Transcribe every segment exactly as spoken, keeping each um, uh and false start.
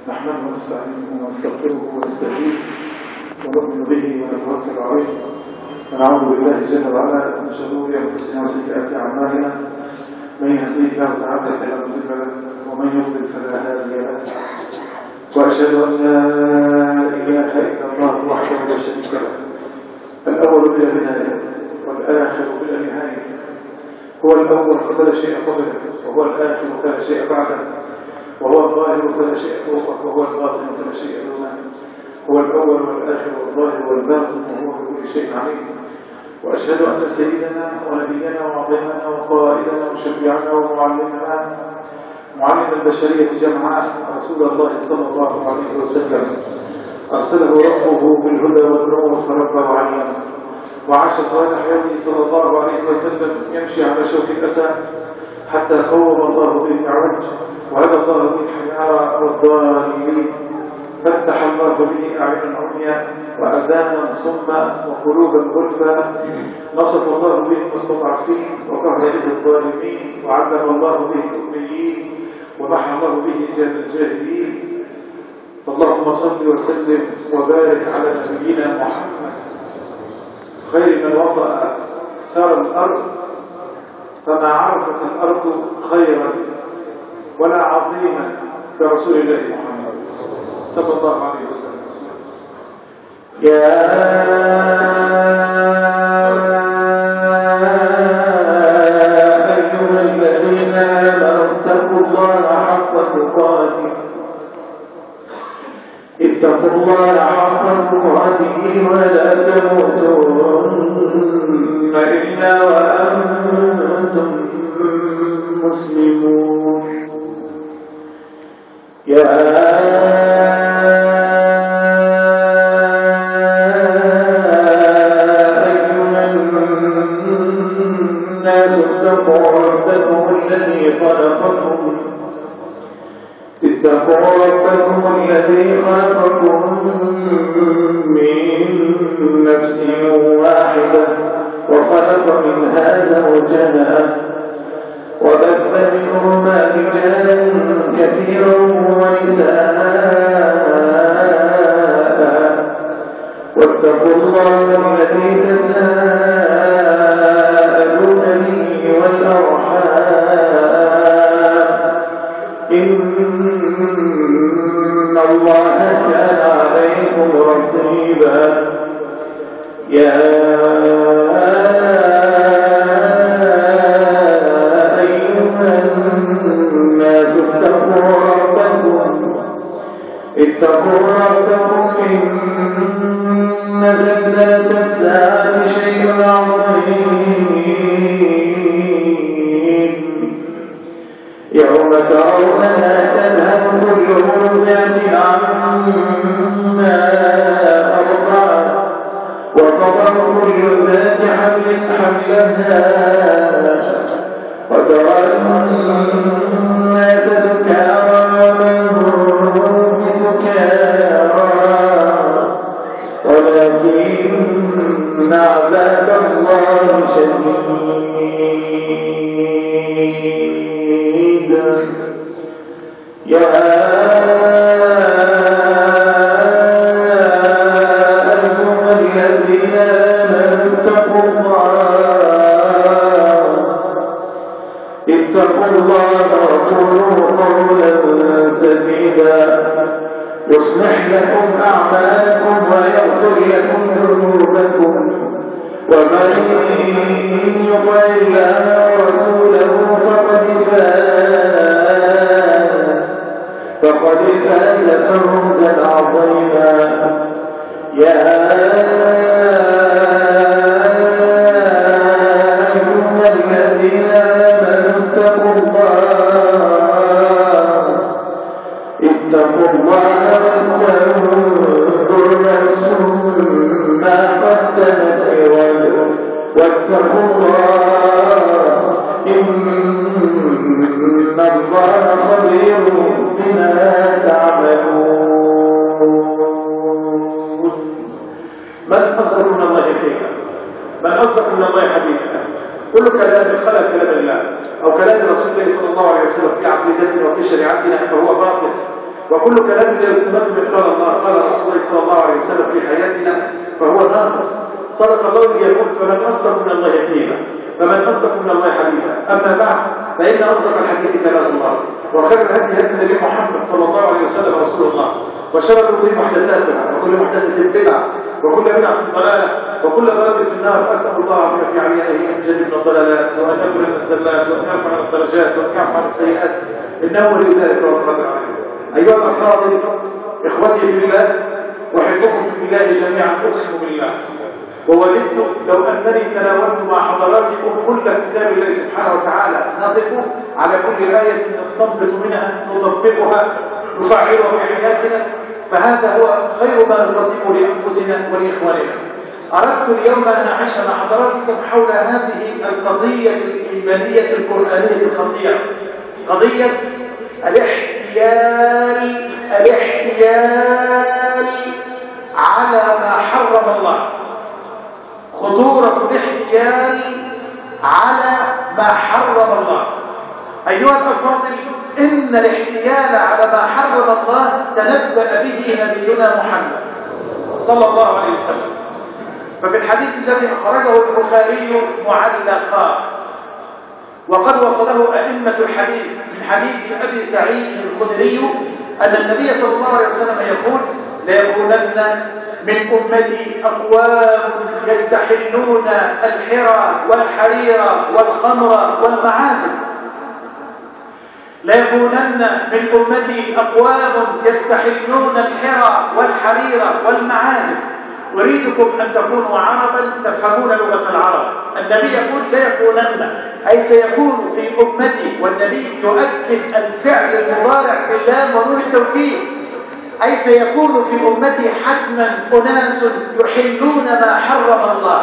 نحمده ونستعينه ونستغفره ونستهديه ونؤمن به ونتوكل عليه ونعوذ بالله جل وعلا من شرور انفسنا وسيئات اعمالنا. من يهديه الله تعالى فلا مضل له ومن يضلل فلا هادي له. واشهد ان لا اله الا الله وحده لا شريك له، الاول بلا بدايه والاخر بلا نهايه. هو الاول فلا شيء قبله، وهو الاخر فلا شيء بعده، وهو الظاهر فلا شيء فوقه، وهو الباطن فلا شيء دونه. هو الأول والآخر والظاهر والباطن، وهو بكل شيء عليم. وأشهد أن سيدنا ونبينا وعظيمنا وقائدنا وشفيعنا ومعلمنا معلم البشرية جمعاء رسول الله صلى الله عليه وسلم أرسله ربه بالهدى والنور فربه عليما، وعاش طوال حياته صلى الله عليه وسلم يمشي على شوك الأسى حتى قوم الله به الأعوج وهدى الله به الحيارى والضالين، فتح الله به أعينا عميا وأذانا صما وقلوبا غلفا، نصف الله به المستضعفين وقهر به الظالمين، وعلم الله به الأميين ومحى الله به جهل الجاهلين. اللهم صل وسلم وبارك على نبينا محمد خير من وطأ ثرى الأرض، فما عرفت الأرض خيرا ولا عظيما كرسول الله محمد صلى الله عليه وسلم. يا أيها الذين آمنوا اتقوا الله حق تقاته اتقوا الله حق تقاته ولا تموتن إلا وأنتم مسلمون. يا أيها الناس اتقوا ربكم الذي خلقكم اتقوا ربكم الذي خلقكم من نفس واحدة وخلق منها زوجها وبث منهما رجالا كثيرا ونساء، واتقوا الله الذي تساءلون به والأرحام إن الله كان عليكم رقيبا. يا اتقوا ربكم إن زلزلة الساعة شيء عظيم، يوم ترونها تذهب كل مرضعة عما أرضعت وتضع كل ذات حمل حملها وترى الناس سكارى وما ولكن عذاب الله شديد. يا أيها الذين آمنوا اتقوا الله اتقوا الله وقولوا قولا سديدا يصلح لكم أعمالكم ويغفر لكم ذنوبكم، ومن يطع الله ورسوله فقد فاز فقد فاز فوزا عظيما. يا أيها الذين آمنوا اتقوا الله اتقوا الله ولتنظر نفس ما قدمت لغد واتقوا الله إن الله خبير بما تعملون. من أصدق من الله قيلا؟ من أصدق من الله حديثا؟ كل كلام خلق كلام الله أو كلام رسول الله صلى الله عليه وسلم في عقيدتنا وفي شريعتنا فهو باطل، وكل كلام لا يستمد من قال الله قال رسول الله صلى الله عليه وسلم في حياتنا فهو ناقص. صدق الله ليقول فمن أصدق من الله قيلا فمن أصدق من الله حديثا. أما بعد فإن أصدق الحديث كلام الله وخير الهدي هدي النبي محمد صلى الله عليه وسلم رسول الله وشر الأمور محدثاتها وكل محدثة بدعة وكل بدعة ضلالة وكل ضلالة في النار. أسأل الله العافية في عميانه من جنبنا الضلالات وأن يغفر لنا الزلات وأن يرفع لنا الدرجات وأن يعفو عن السيئات إنه ولي ذلك والقادر عليه. أيها الأفاضل إخوتي في الله أحبكم في الله جميعا أقسم بالله ووددت لو أنني تناولت مع حضراتكم كل كتاب الله سبحانه وتعالى نقف على كل آية نستنبط منها نطبقها نفعلها في حياتنا فهذا هو خير ما نقدمه لأنفسنا ولإخواننا. أردت اليوم أن أعيش مع حضراتكم حول هذه القضية الإيمانية القرآنية الخطيرة قضية الاحتيال الاحتيال على ما حرم الله. خطورة الاحتيال على ما حرم الله. أيها الأفاضل إن الاحتيال على ما حرم الله تنبأ به نبينا محمد صلى الله عليه وسلم. ففي الحديث الذي أخرجه البخاري معلقا وقد وصله أئمة الحديث من حديث أبي سعيد الخدري أن النبي صلى الله عليه وسلم يقول ليكونن من أمتي أقوام يستحلون الحرى والحرير والخمر والمعازف. ليكونن من أمتي أقوام يستحلون الحرى والحرير والمعازف. أريدكم أن تكونوا عربا تفهمون لغة العرب. النبي يقول لا يكونن أي سيكون في أمتي والنبي يؤكد الفعل المضارع باللام ونون التوكيد أي سيكون في أمتي حتما أناس يحلون ما حرم الله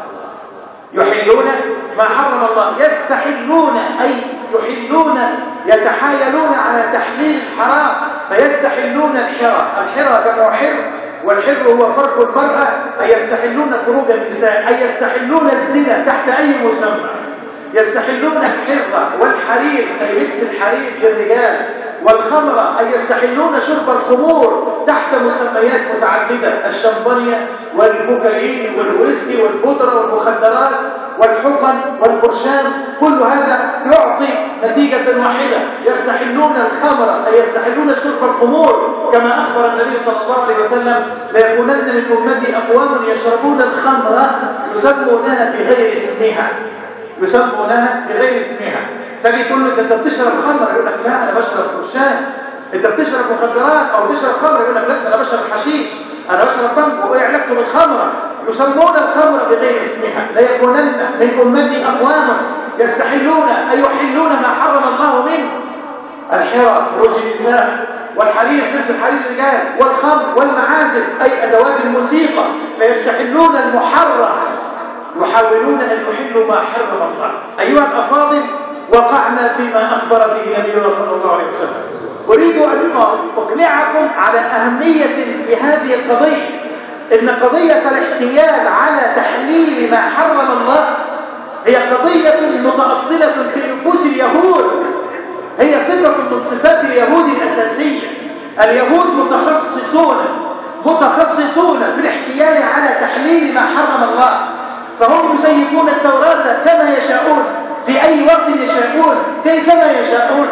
يحلون ما حرم الله يستحلون أي يحلون يتحايلون على تحليل الحرام فيستحلون الحرى. الحرى جمع حر والحر هو فرق المرأة أي يستحلون فروج النساء أي يستحلون الزنا تحت أي مسمى. يستحلون الحرة والحرير أي لبس الحرير للرجال والخمرة أي يستحلون شرب الخمور تحت مسميات متعددة الشمبانيا والكوكايين والويسكي والبودرة والمخدرات والحقن والبرشام كل هذا يعطي نتيجة واحدة. يستحلون الخمرة أي يستحلون شرب الخمور كما أخبر النبي صلى الله عليه وسلم ليكونن من أمتي أقوام يشربون الخمرة يسمونها بغير اسمها يسمونها بغير اسمها. تجي تقول له انت بتشرب خمر يقول لك لا انا بشرب برشام. انت بتشرب مخدرات او بتشرب خمر يقول لك لا انا بشرب حشيش انا بشرب بانجو. ايه علاقته بالخمره؟ يسمون الخمر بغير اسمها. لا يكونن من امتي اقوام يستحلون اي يحلون ما حرم الله منه الحرى فروج النساء والحرير لبس الحرير الرجال والخمر والمعازف اي ادوات الموسيقى فيستحلون المحرم يحاولون ان يحلوا ما حرم الله. ايها الافاضل وقعنا فيما أخبر به نبينا صلى الله عليه وسلم. أريد أن أقنعكم على أهمية لهذه القضية. إن قضية الاحتيال على تحليل ما حرم الله هي قضية متأصلة في نفوس اليهود. هي صفة من صفات اليهود الأساسية. اليهود متخصصون متخصصون في الاحتيال على تحليل ما حرم الله. فهم يزيفون التوراة كما يشاءون في أي وقت يشاءون كيفما يشاءون.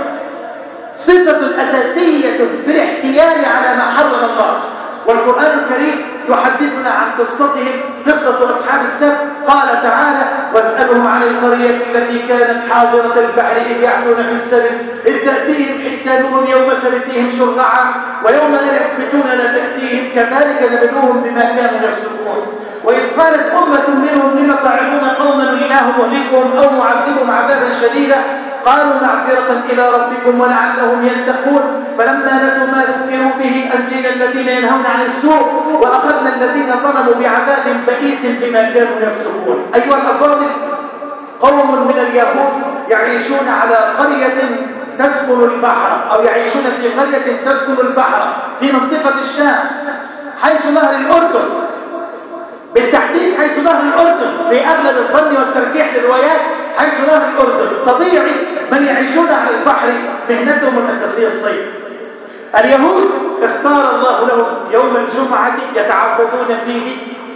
صفة أساسية في الاحتيال على ما حرم الله. والقرآن الكريم يحدثنا عن قصتهم قصة أصحاب السبت. قال تعالى واسألهم عن القرية التي كانت حاضرة البحر إذ يعدون في السبت إذ تأتيهم حيتانهم يوم سبتهم شرعا ويوم لا يسبتون لا تأتيهم كذلك نبلوهم بما كانوا يفسقون. وإذ قالت أمة منهم لم تعظون قوما الله مهلكهم أو معذبهم عذابا شديدا قالوا معذرة إلى ربكم ولعلهم يتقون فلما نسوا ما ذكروا به أنجينا الذين ينهون عن السوء وأخذنا الذين ظلموا بعذاب بئيس بما كانوا يفسقون. أيها الأفاضل قوم من اليهود يعيشون على قرية تسكن البحر أو يعيشون في قرية تسكن البحر في منطقة الشام حيث نهر الأردن بالتحديد حيث نهر الأردن في أغلب الظن والترجيح للروايات حيث نهر الأردن. طبيعي من يعيشون على البحر مهنتهم الأساسية الصيد. اليهود اختار الله لهم يوم الجمعة يتعبدون فيه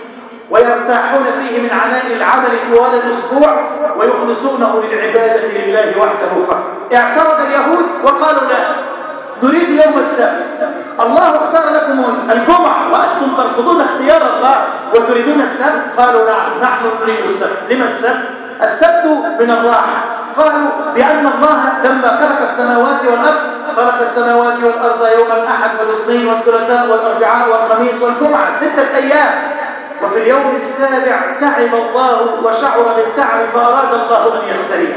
ويرتاحون فيه من عناء العمل طوال الأسبوع ويخلصونه للعبادة لله وحده فقط. اعترض اليهود وقالوا لا، نريد يوم السبت. الله اختار لكم الجمعة وأنتم ترفضون اختيار الله وتريدون السبت. قالوا نعم، نحن نريد السبت. لما السبت؟ السبت من الراحة. قالوا بأن الله لما خلق السماوات والأرض خلق السماوات والأرض يوم الأحد والاثنين والثلاثاء والأربعاء والخميس والجمعة، ستة أيام، وفي اليوم السابع تعب الله وشعر بالتعب فأراد الله أن يستريح،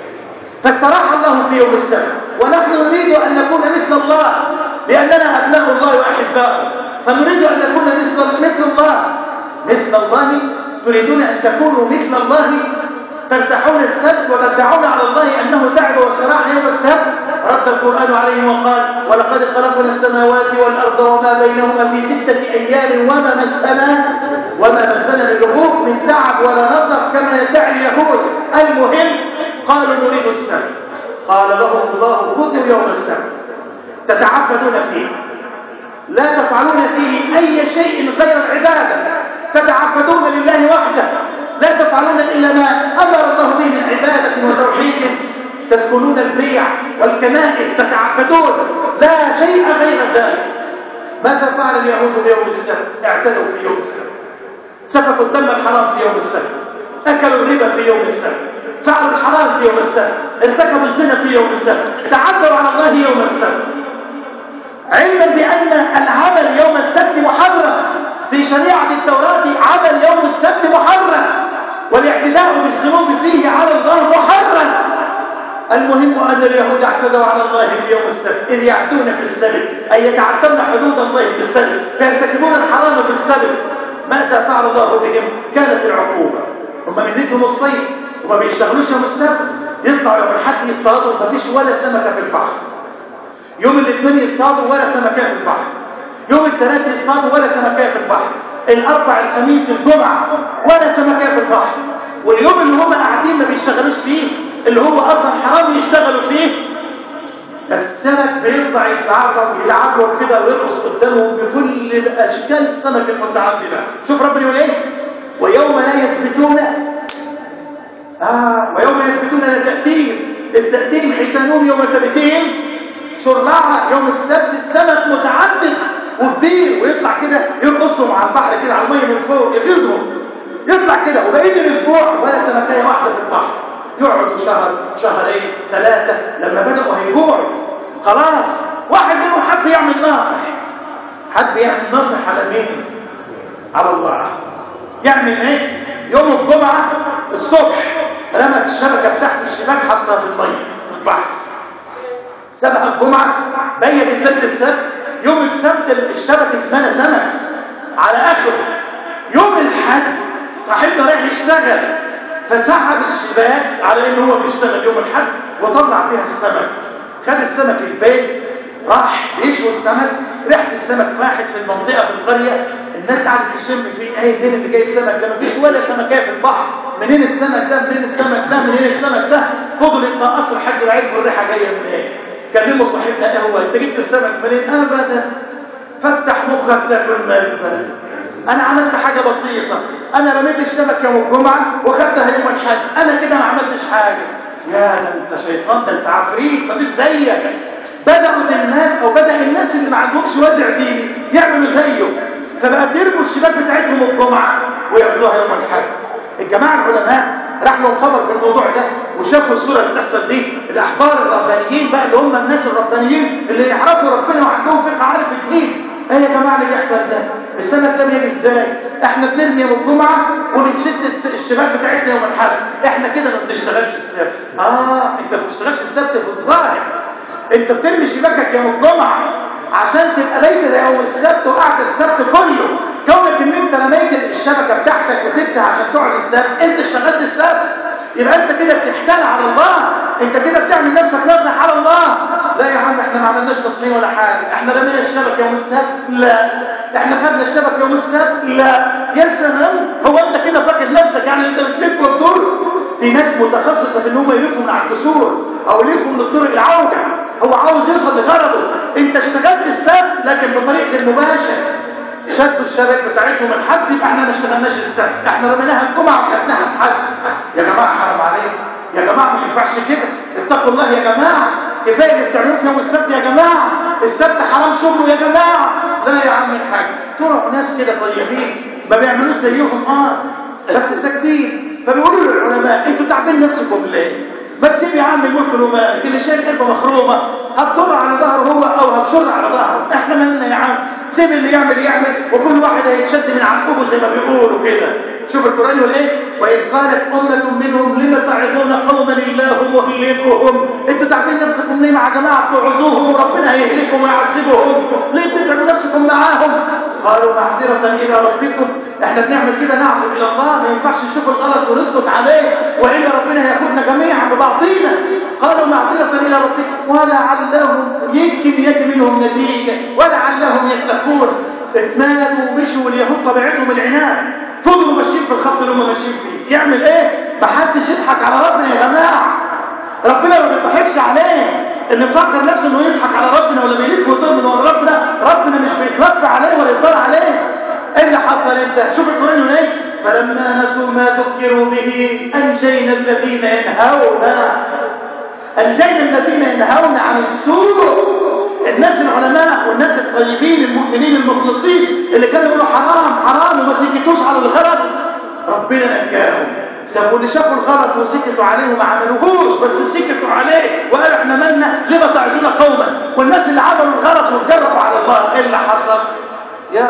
فاستراح الله في يوم السبت. ونحن نريد أن نكون مثل الله لأننا أبناء الله وأحباؤه، فنريد أن نكون مثل مثل الله. مثل الله تريدون أن تكونوا مثل الله، ترتاحون السبت وتدعون على الله أنه تعب واستراح يوم السبت. رد القرآن عليهم وقال ولقد خلقنا السماوات والأرض وما بينهما في ستة أيام وما مسنا وما مسنا اللغوب من تعب ولا نصب كما يدعي اليهود. المهم قالوا نريد السبت. قال لهم الله خذوا يوم السبت تتعبدون فيه، لا تفعلون فيه أي شيء غير العبادة، تتعبدون لله وحده، لا تفعلون إلا ما أمر الله به من عبادة وتوحيد، تسكنون البيع والكنائس، تتعبدون، لا شيء غير ذلك. ماذا فعل اليهود بيوم السبت؟ اعتدوا في يوم السبت، سفكوا الدم الحرام في يوم السبت، أكلوا الربا في يوم السبت، فعلوا الحرام في يوم السبت، ارتكبوا الزنا في يوم السبت، تعدوا على الله يوم السبت، علما بأن العمل يوم السبت محرم في شريعة التوراة. عمل يوم السبت محرم والاعتداء بالذنوب فيه على الله محرم. المهم أن اليهود اعتدوا على الله في يوم السبت، إذ يعتون في السبت أي يتعدون حدود الله في السبت، فيرتكبون الحرام في السبت. ماذا فعل الله بهم؟ كانت العقوبة، هم مهنتهم الصيد وما بيشتغلوش يوم السبت، يطلعوا يوم الحد يصطادوا ما فيش ولا سمكة في البحر، يوم الاثنين يصطادوا ولا سمكة في البحر، يوم الثلاث يصطادوا ولا سمكة في البحر، الأربع الخميس الجمعة ولا سمكة في البحر، واليوم اللي هم قاعدين ما بيشتغلوش فيه اللي هو أصلا حرام يشتغلوا فيه، السمك بيطلع يتعرض يلعبوا كده ويرقص قدامهم بكل أشكال السمك المتعددة. شوف ربنا يقول إيه؟ ويوم لا يثبتون آه ويوم يثبتون لا تأتيهم استأتيهم حيتانهم يوم سبتهم شرعا. يوم السبت السمك متعدد وكبير ويطلع كده يرقصهم على البحر كده على المية من فوق يغيظهم، يطلع كده وبقية الأسبوع ولا سمكية واحدة في البحر، يقعدوا شهر شهرين ثلاثة، لما بدأوا هيجوعوا خلاص. واحد منهم حب يعمل ناصح، حب يعمل ناصح على مين؟ على الله. يعمل ايه؟ يوم الجمعة الصبح رمت الشبكة بتاعته الشباك حطها في المية في البحر، سبق الجمعة بيت ثلاث السبت، يوم السبت الشبكة اتمنى سمك على آخره. يوم الحد صاحبنا رايح يشتغل فسحب الشباك على انه هو بيشتغل يوم الحد وطلع بيها السمك، خد السمك البيت راح يشوي السمك، ريحه السمك فاحت في المنطقه في القريه، الناس قاعده تشم فيه ايه منين اللي جايب سمك ده؟ مفيش ولا سمكيه في البحر، منين السمك ده؟ منين السمك ده؟ منين السمك ده؟ فضل يتنقص لحد ما عرفوا الريحه جايه من ايه. كلموا صاحبنا ايه هو؟ انت جبت السمك منين؟ ابدا، فتح مخك تاكل مال. انا عملت حاجه بسيطه، انا رميت الشبكه يوم الجمعه وخدتها يوم الحد، انا كده ما عملتش حاجه. يا ده انت شيطان، ده انت عفريت، مفيش زيك. بدأوا الناس او بدأ الناس اللي ما عندهمش وازع ديني يعملوا زيه، فبقى يرموا الشباك بتاعتهم الجمعه وياخدوها يوم الحد. الجماعه العلماء راح لهم خبر بالموضوع ده وشافوا الصوره اللي بتحصل دي، الاحبار الربانيين بقى اللي هم الناس الربانيين اللي يعرفوا ربنا وعندهم فقه عارف الدين. ايه يا جماعه اللي بيحصل ده؟ السمك ده بيجي ازاي؟ احنا بنرمي يوم الجمعه وبنشد الشباك بتاعتنا يوم الحد، احنا كده ما بنشتغلش السبت. اه انت ما بتشتغلش السبت في الظاهر، انت بترمي شباكك يوم الجمعه عشان تبقى بيت يوم السبت وقعد السبت كله. كونك ان انت رميت الشبكه بتاعتك وسبتها عشان تقعد السبت، انت اشتغلت السبت، يبقى انت كده بتحتال على الله، انت كده بتعمل نفسك ناصح على الله. لا يا عم احنا ما عملناش تصميم ولا حاجه، احنا رمينا الشبكه يوم السبت؟ لا. احنا خدنا الشبكه يوم السبت؟ لا. يا سلام، هو انت كده فاكر نفسك يعني انت بتلف وتدور؟ في ناس متخصصه في ان هم يلفوا من على الجسور او يلفوا من الطرق العوده، هو عاوز يوصل لغرضه. انت اشتغلت السبت لكن بطريق المباشر، شدوا الشبك بتاعتهم الحد، يبقى احنا ما اشتغلناش السبت، احنا رميناها الجمعه وخدناها الحد. يا جماعه حرام عليكم، يا جماعه ما ينفعش كده، اتقوا الله يا جماعه، كفايه اللي بتعملوه في يوم السبت يا جماعه، السبت حرام شغله يا جماعه. لا يا عم الحاج، طلعوا ناس كده طيبين ما بيعملوش زيهم اه بس ساكتين، فبيقولوا للعلماء انتوا تعبين نفسكم ليه؟ ما تسيب يا عم الملك ومالك، اللي شايل قربه مخرومه هتضر على ظهره هو او هتشر على ظهره، احنا مالنا يا عم، سيب اللي يعمل يعمل وكل واحد هيتشد من عقبه زي ما بيقولوا كده. شوف القرآن يقول ايه؟ وإذ قالت أمة منهم لم تعظون قوما الله مهلكهم، انتوا تعبين نفسكم ليه مع جماعة بتعظوهم وربنا هيهلكهم ويعذبهم؟ ليه بتتعبوا نفسكم معاهم؟ قالوا معذرة إلى ربكم، احنا بنعمل كده نعذر إلى الله، ما ينفعش نشوف الغلط ونسكت عليه وإلا ربنا هياخدنا جميعا ببعضينا. قالوا معذرة إلى ربكم ولعلهم يمكن يجي منهم نتيجة ولعلهم يتقون. اتمادوا ومشوا، واليهود طبيعتهم العناد، فضلوا ماشيين في الخط اللي هم ماشيين فيه. يعمل ايه؟ ما حدش يضحك على ربنا يا جماعه، ربنا ما بيضحكش عليه. اللي مفكر نفسه انه يضحك على ربنا ولا بيلف ويدور من ورا ربنا، ربنا مش بيتلف عليه ولا يدور عليه. ايه اللي حصل انت؟ شوف القرآن يقول ايه؟ فلما نسوا ما ذكروا به انجينا الذين ينهون انجينا الذين ينهون عن السوء. الناس العلماء والناس الطيبين المؤمنين المخلصين اللي كانوا يقولوا حرام حرام وما سكتوش على الغلط، ربنا نجاهم. طب واللي شافوا الغلط وسكتوا عليه وما عملوهوش بس سكتوا عليه وقالوا احنا مالنا لما تعزون قوما، والناس اللي عملوا الغلط واتجرفوا على الله، ايه اللي حصل؟ يا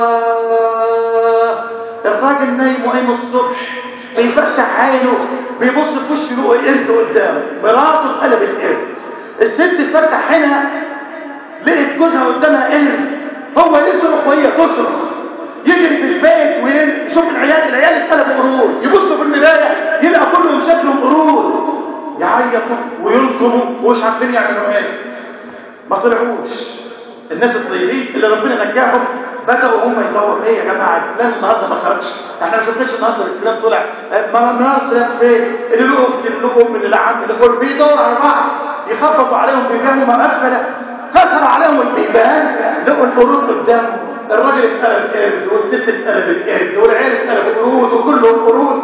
الله، الراجل نايم وقايم الصبح بيفتح عينه بيبص في وشه له قرد قدامه، مراته اتقلبت قرد، الست تفتح عينها لقيت جوزها قدامها قرد، هو يصرخ وهي تصرخ، يجري في البيت ويشوف العيال العيال اتقلبوا قرود، يبصوا في المرايه يلقى كلهم شكلهم قرود، يعيطوا ويلطموا ومش عارفين يعملوا ايه. ما طلعوش الناس الطيبين اللي ربنا نجاهم بدأوا هم يدوروا ايه يا جماعه فلان النهارده ما خرجش، احنا ما شفناش النهارده فلان طلع، النهارده فلان فين، اللي له اخت اللي له ام اللي له عم اللي له، بيدوروا على بعض، يخبطوا عليهم بيبانهم مقفله، كسروا عليهم البيبان لقوا القرود قدامهم، الراجل اتقلب قرد والست اتقلبت قرد والعيال اتقلبوا قرود وكلهم قرود.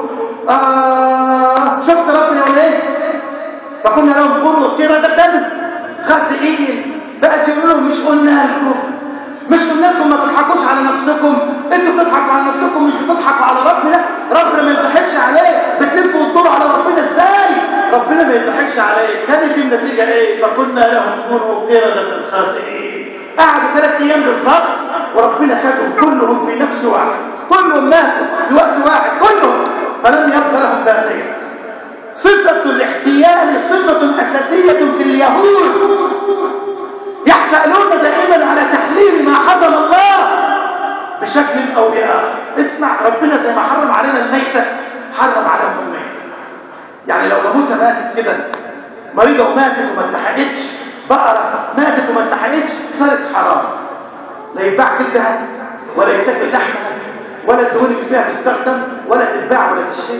آه شفت ربنا يقول ايه؟ فكنا لهم قرود قردة خاسئين. بقت يقولوا لهم مش قلنا لكم مش قلنا لكم ما تضحكوش على نفسكم، انتوا بتضحكوا على نفسكم مش بتضحكوا على ربنا. ربنا ما يضحكش عليه، بتلفوا وتدوروا على ربنا ازاي؟ ربنا ما يضحكش عليه. كانت النتيجه ايه؟ فكنا لهم كونوا قردة خاسئين. قعدوا ثلاث ايام بالظبط وربنا خدهم كلهم في نفس واحد، كلهم ماتوا في وقت واحد كلهم، فلم يبق لهم باقيا. صفة الاحتيال صفة أساسية في اليهود، يحتالون دائما على تحليل ما حرم الله بشكل أو بآخر. اسمع، ربنا زي ما حرم علينا الميتة حرم عليهم الميتة. يعني لو جاموسة ماتت كده مريضة وماتت وما اتلحقتش، بقرة ماتت وما اتلحقتش، صارت حرام، لا يتباع جلدها ولا يتاكل لحمها ولا الدهون اللي فيها تستخدم ولا تتباع ولا تشتري.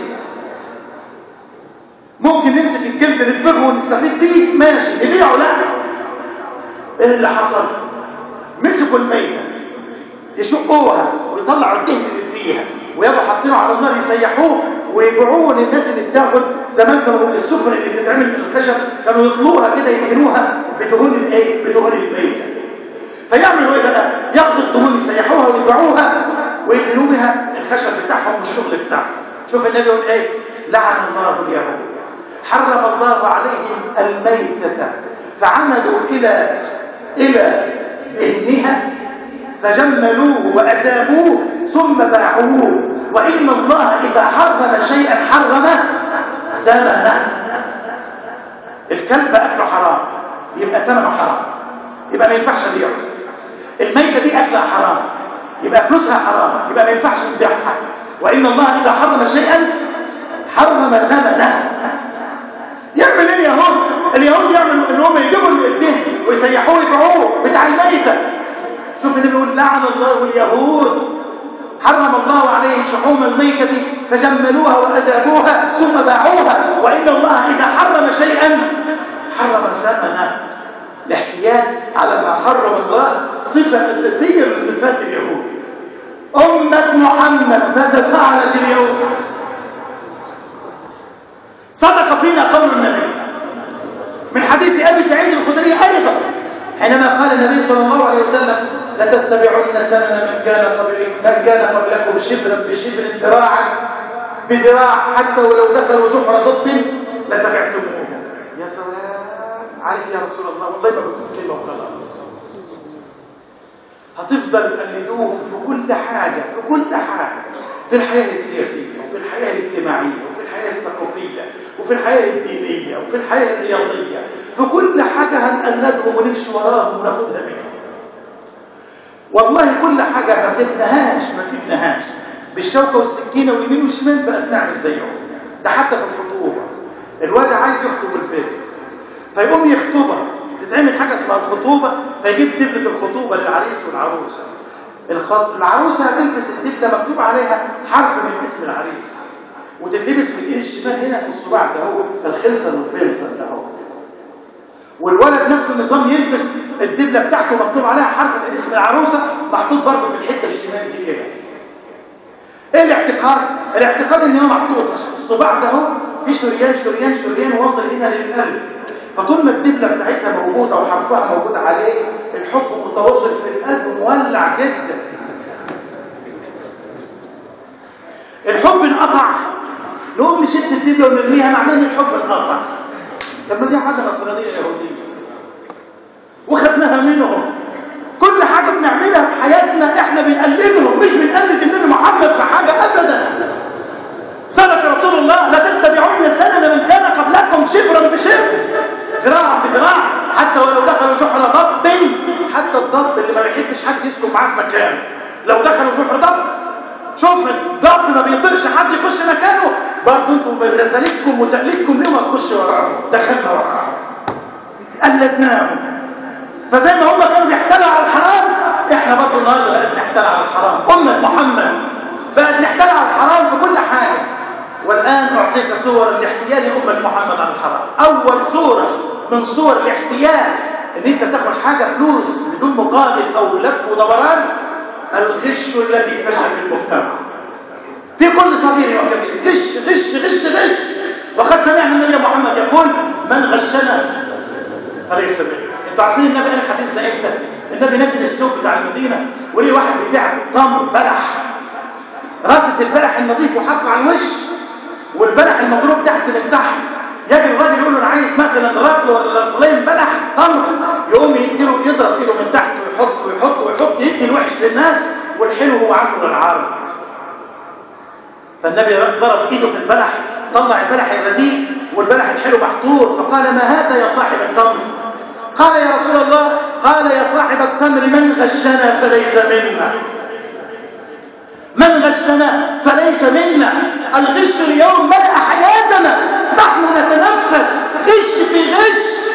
ممكن نمسك الجلد نتبغه ونستفيد بيه ماشي، نبيعه لا. ايه اللي حصل؟ مسكوا الميتة يشقوها ويطلعوا الدهن اللي فيها وياخدوا حاطينه على النار يسيحوه ويبيعوه للناس اللي بتاخد. زمان كانوا السفن اللي بتتعمل من الخشب كانوا يطلوها كده يدهنوها بدهون الايه؟ بدهون الميتة. فيعملوا ايه بقى؟ ياخدوا الدهون يسيحوها ويبيعوها ويدهنوا بها الخشب بتاعهم والشغل بتاعهم. شوف النبي يقول ايه؟ لعن الله اليهود، حرم الله عليهم الميتة فعمدوا إلى إلى دهنها فجملوه وأسابوه ثم باعوه، وإن الله إذا حرم شيئا حرم ثمنه. الكلب أكله حرام يبقى ثمنه حرام، يبقى ما ينفعش نبيعه. الميتة دي أكلها حرام يبقى فلوسها حرام، يبقى ما ينفعش نبيعها. وإن الله إذا حرم شيئا حرم ثمنه. يعمل ايه اليهود؟ اليهود يعملوا ان هم يجيبوا الدهن ويسيحوه ويبيعوه بتاع الميتة. شوف النبي يقول لعن الله اليهود، حرم الله عليهم شحوم الميتة فجملوها وأذابوها ثم باعوها، وإن الله إذا حرم شيئا حرم ثمنه. الاحتيال على ما حرم الله صفة أساسية من صفات اليهود. أمة محمد ماذا فعلت اليهود؟ صدق فينا قول النبي من حديث أبي سعيد الخدري أيضا حينما قال النبي صلى الله عليه وسلم لتتبعن سنن من كان قبلكم من كان قبلكم شبرا بشبر ذراعا بذراع حتى ولو دخلوا جحر ضب لتبعتموه. يا سلام عليك يا رسول الله، والله ما بتسلم وخلاص. هتفضل تقلدوهم في كل حاجة في كل حاجة في الحياة السياسية وفي الحياة الاجتماعية وفي الحياة الثقافية وفي الحياة الدينية وفي الحياة الرياضية، في كل حاجة هنقلدهم ونمشي وراهم وناخدها منهم. والله كل حاجة ما سيبناهاش ما سيبناهاش بالشوكة والسكينة واليمين والشمال بقت نعمل زيهم. ده حتى في الخطوبة الواد عايز يخطب البنت فيقوم يخطبها، تتعمل حاجة اسمها الخطوبة، فيجيب دبلة الخطوبة للعريس والعروسة. الخط... العروسة هتلبس الدبلة مكتوب عليها حرف من اسم العريس وتتلبس في الايد الشمال هنا في الصباع ده هو الخلصة والخلصة ده هو. والولد نفس النظام يلبس الدبلة بتاعته مكتوب عليها حرف من اسم العروسة محطوط برضه في الحتة الشمال دي كده. ايه الاعتقاد؟ الاعتقاد ان هو محطوط الصباع ده هو في شريان شريان شريان واصل هنا للقلب، فطول ما الدبلة بتاعتها موجودة وحرفها موجود عليه الحب متواصل في القلب مولع جدا. الحب انقطع نقوم نشد الدبلة ونرميها معناه ان الحب انقطع. طب ما دي عادة نصرانية يهودية وخدناها منهم. كل حاجة بنعملها في حياتنا احنا بنقلدهم مش بنقلد النبي محمد في حاجة ابدا. صدق رسول الله لتتبعون سنن من كان قبلكم شبرا بشبر ذراعا بذراع حتى ولو دخلوا جحر ضب. حتى الضب اللي ما بيحبش حد يسكن معاه في مكانه لو دخلوا جحر ضب، شوف الضب ما بيقدرش حد يخش مكانه، برضه انتم من رسالتكم وتقليدكم ليه ما تخش وراهم؟ دخلنا وراهم قلدناهم. فزي ما هم كانوا بيحتلوا على الحرام احنا برضه النهارده بقت نحتل على الحرام. امه محمد بقت نحتل على الحرام في كل حاجه. والان اعطيك صور الاحتيال لامه محمد على الحرام. اول صوره من صور الاحتيال ان انت تاخد حاجه فلوس بدون مقابل او لف ودوران، الغش الذي فشى في المجتمع في كل صغير وكبير. غش غش غش غش. وقد سمعنا النبي محمد يقول من غشنا فليس منه. انتوا عارفين النبي قال الحديث ده امتى؟ النبي نزل السوق بتاع المدينه وليه واحد بيبيع تمر بلح، راسس البلح النظيف وحطه على الوش والبلح المضروب تحت من تحت. يجي الراجل يقول له انا عايز مثلا رطل ولا رطلين بلح تمر، يقوم يديله يضرب ايده من تحت ويحط ويحط ويحط يدي الوحش للناس والحلو هو عنده للعرض. فالنبي ضرب ايده في البلح طلع البلح الرديء والبلح الحلو محطوط، فقال ما هذا يا صاحب التمر؟ قال يا رسول الله، قال يا صاحب التمر من غشنا فليس منا. من غشنا فليس منا. الغش اليوم ملأ حياتنا، نحن نتنفس غش في غش.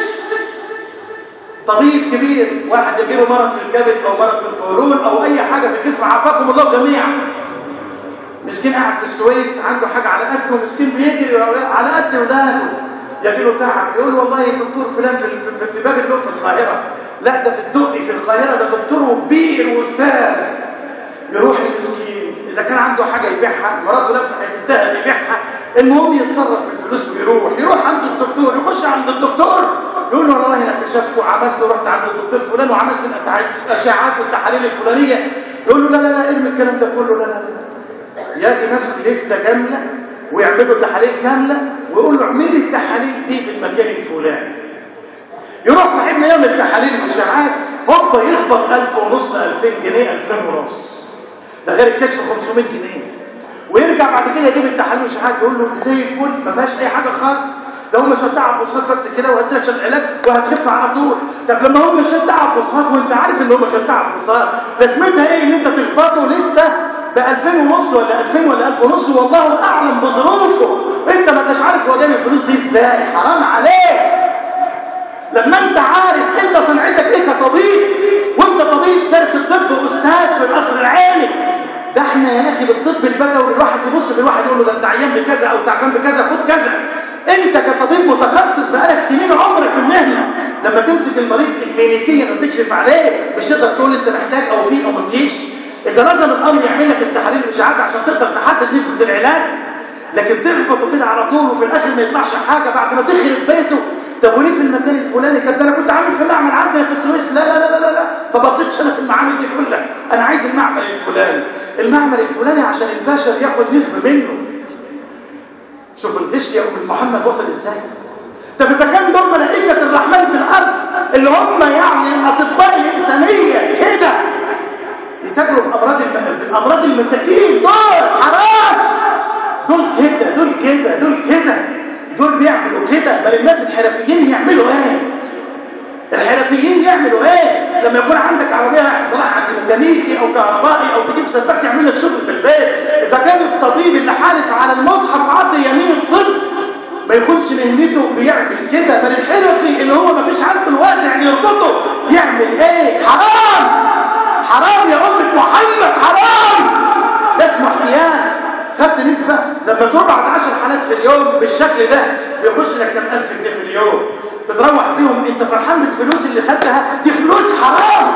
طبيب كبير واحد يجيله مرض في الكبد او مرض في القولون او اي حاجه في الجسم عافاكم الله جميعا، مسكين قاعد في السويس عنده حاجه على قده، مسكين بيجري على قد ولاده، يجي له تعب يقول له والله الدكتور فلان في في, في باب اللوح في القاهره، لا ده في الدقي في القاهره، ده دكتور وكبير واستاذ. يروح المسكين اذا كان عنده حاجه يبيعها، مراته لابسه هيتدهن يبيعها، المهم يتصرف في الفلوس ويروح يروح عند الدكتور، يخش عند الدكتور يقول له والله انا اكتشفت وعملت ورحت عند الدكتور فلان وعملت الاشعاعات والتحاليل الفلانيه، يقول له لا لا لا ارمي الكلام ده كله، لا لا لا. يجي ماسك لسته كامله ويعمل له تحاليل كامله ويقول له اعمل لي التحاليل دي في المكان الفلاني. يروح صاحبنا يعمل تحاليل واشعاعات هوبا يخبط ألف ونص ألفين جنيه ألفين ونص، ده غير الكشف خمسمائة جنيه. ويرجع بعد كده يجيب التحاليل والاشعاعات يقول له دي زي الفل ما فيهاش اي حاجه خالص، ده هم شويه عبوسات بس كده وهدي لك شويه علاج وهتخف على طول. طب لما هم شويه عبوسات وانت عارف ان هم شويه عبوسات لازمتها ايه ان انت تخبطه لسته ب ألفين ونص ولا ألفين ولا ألف ونص والله اعلم بظروفه، انت ما انتش عارف هو جايب الفلوس دي ازاي، حرام عليك. لما انت عارف انت صنعتك ايه كطبيب، وانت طبيب درس الطب واستاذ في القصر العيني، ده احنا يا اخي بالطب البدوي الواحد يبص في الواحد يقول له ده انت عيان بكذا او تعبان بكذا خد كذا. انت كطبيب متخصص بقالك سنين عمرك في المهنه، لما تمسك المريض كلينيكيا وتكشف عليه مش تقدر تقول انت محتاج او فيه او ما فيش. اذا لازم الامر يعمل لك التحاليل والاشعاعات عشان تقدر تحدد نسبه العلاج، لكن تخبطه كده على طول وفي الاخر ما يطلعش حاجه بعد ما تخرب بيته. طب وليه في المكان الفلاني؟ طب ده انا كنت عامل في المعمل عندنا في السويس. لا لا لا لا لا ما بصيتش انا في المعامل دي كلها، انا عايز المعمل الفلاني. المعمل الفلاني عشان البشر ياخد نسبه منه. شوف الغش يا ام محمد وصل ازاي. طب اذا كان دول ملائكه الرحمن في الارض اللي هم يعني الاطباء الانسانيه كده يتاجروا في امراض الامراض المساكين، دول حرام، دول كده دول كده دول كده دول بيعملوا كده. بل الناس الحرفيين يعملوا ايه؟ الحرفيين يعملوا ايه؟ لما يكون عندك عربيه صلاح عند ميكانيكي او كهربائي او تجيب سباك يعمل لك شغل في البيت، اذا كان الطبيب اللي حالف على المصحف عطي يمين الطب ما يكونش مهنته بيعمل كده، بل الحرفي اللي هو ما فيش عنده الواسع يربطه يعمل ايه؟ حرام حرام يا أمة محمد، حرام. ده اسمه احتيال. خدت نسبة لما تربع عشر حالات في اليوم بالشكل ده بيخش لك كم ألف جنيه في اليوم بتروح بيهم. انت فرحان بالفلوس اللي خدتها؟ دي فلوس حرام،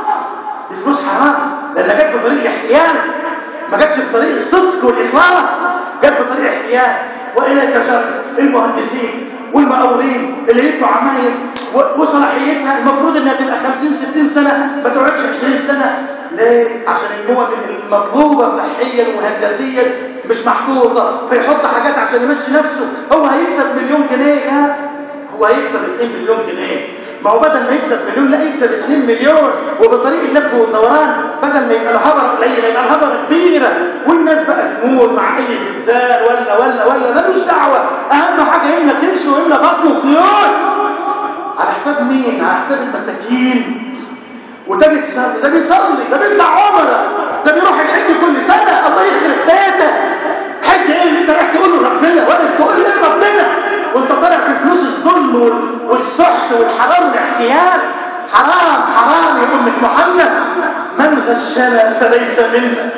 دي فلوس حرام، لأنها جت بطريق الاحتيال، ما جاتش بطريق الصدق والإخلاص، جت بطريق احتيال. وإليك شر المهندسين والمقاولين اللي يبنوا عماير وصلاحيتها المفروض انها تبقى خمسين ستين سنة ما تقعدش عشرين سنة. ليه؟ عشان المواد المطلوبة صحيا وهندسيا مش محطوطة، فيحط حاجات عشان يمشي نفسه. هو هيكسب مليون جنيه؟ لا، هو هيكسب اتنين مليون جنيه. ما هو بدل ما يكسب مليون لا يكسب اتنين مليون، وبطريق اللف والدوران بدل ما يبقى الهبره قليله يبقى الهبره كبيره، والناس بقى تموت مع اي زلزال ولا ولا ولا ملوش دعوه. اهم حاجه يملى كرش ويملى بطنه فلوس. على حساب مين؟ على حساب المساكين. وتجي تصلي، ده بيصلي، ده بيطلع عمره، ده بيروح الحج كل سنه. الله يخرب بيتك، حج ايه اللي انت رايح تقول له ربنا؟ واقف تقول ايه ربنا وانت طالع بفلوس الظلم والسحت والحرام والاحتيال؟ حرام حرام يا أمة محمد. من غشنا فليس منا،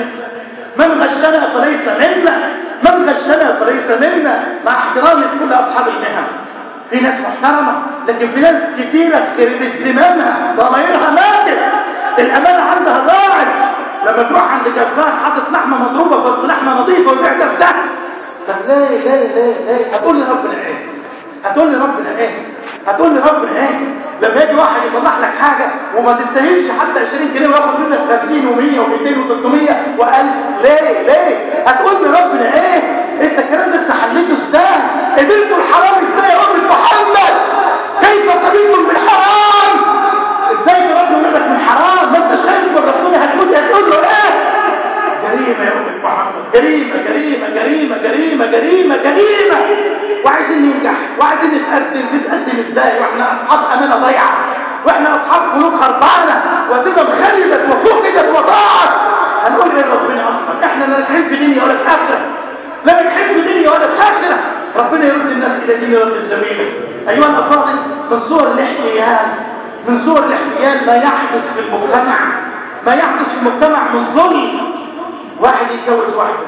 من غشنا فليس منا، من غشنا فليس منا. مع احترامي لكل أصحاب المهن، في ناس محترمة لكن في ناس كتيرة خربت زمامها، ضمائرها ماتت، الأمانة عندها ضاعت. لما تروح عند جزار حاطط لحمة مضروبة في وسط لحمة نظيفة ويبيع ده في ده. طب ليه ليه ليه ليه؟ هتقول لي ربنا ايه؟ هتقول لي ربنا ايه؟ هتقول لي ربنا ايه؟ لما يجي واحد يصلح لك حاجة وما تستاهلش حتى عشرين جنيه وياخد منك خمسين ومية ومئتين وثلاثمية وألف، ليه ليه؟ هتقول لي ربنا ايه؟ انت الكلام ده استحليته ازاي؟ قبلتوا الحرام ازاي يا أمة محمد؟ كيف قبلتم بالحرام؟ ازاي تربي ولادك من حرام؟ ما انتش خايف من ربنا هتموت هتقول له ايه؟ جريمة يا أمة محمد، جريمة جريمة جريمة جريمة جريمة جريمة. وعايزين ننجح وعايزين نتقدم. بنتقدم ازاي واحنا اصحاب امانه ضيعه، واحنا اصحاب قلوب خربانه وسبب خربت وفوق كده وضاعت؟ هنقول ايه ربنا اصلا؟ احنا لا ناجحين في دنيا ولا في اخره، لا ناجحين في دنيا ولا في اخره. ربنا يرد الناس الى دين رد جميله. ايها الافاضل، من صور الاحتيال، من صور الاحتيال ما يحدث في المجتمع، ما يحدث في المجتمع من ظلم. واحد يتجوز واحده،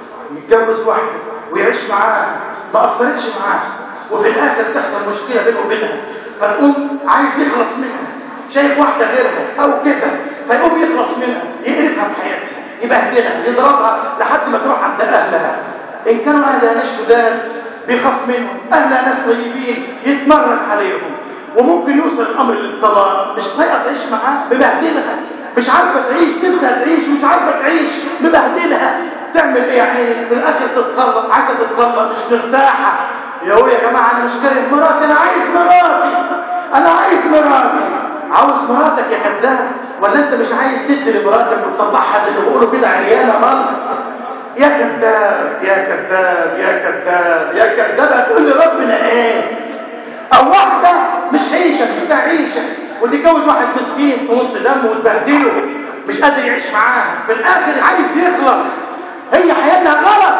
يتجوز واحده ويعيش معاها، ما أثرتش معاه، وفي الآخر تحصل مشكلة بينه وبينها، فالأم عايز يخلص منها، شايف واحدة غيرها أو كده، فيقوم يخلص منها، يقرفها في حياتها، يبهدلها، يضربها لحد ما تروح عند أهلها. إن كانوا أهلها ناس شداد بيخاف منهم، أهلها ناس طيبين يتمرد عليهم، وممكن يوصل الأمر للطلاق. مش طايقة تعيش معاه، مبهدلها، مش عارفة تعيش، نفسها تعيش ومش عارفة تعيش، مبهدلها. تعمل ايه يا عيني؟ في الاخر تتطلق، عايزه تتطلق، مش مرتاحه. يقول يا جماعه انا مش كاره مراتي، انا عايز مراتي، انا عايز مراتي. عاوز مراتك يا كذاب؟ ولا انت مش عايز تدي لمراتك وتطلعها زي ما بيقولوا كده عريانه ملط؟ يا كذاب يا كذاب يا كذاب يا كذاب. هتقول لي ربنا ايه؟ او واحده مش عيشه، مش بتاع عيشه، وتتجوز واحد مسكين في نص دمه وتبهدله، مش قادر يعيش معاها، في الاخر عايز يخلص. هي حياتها غلط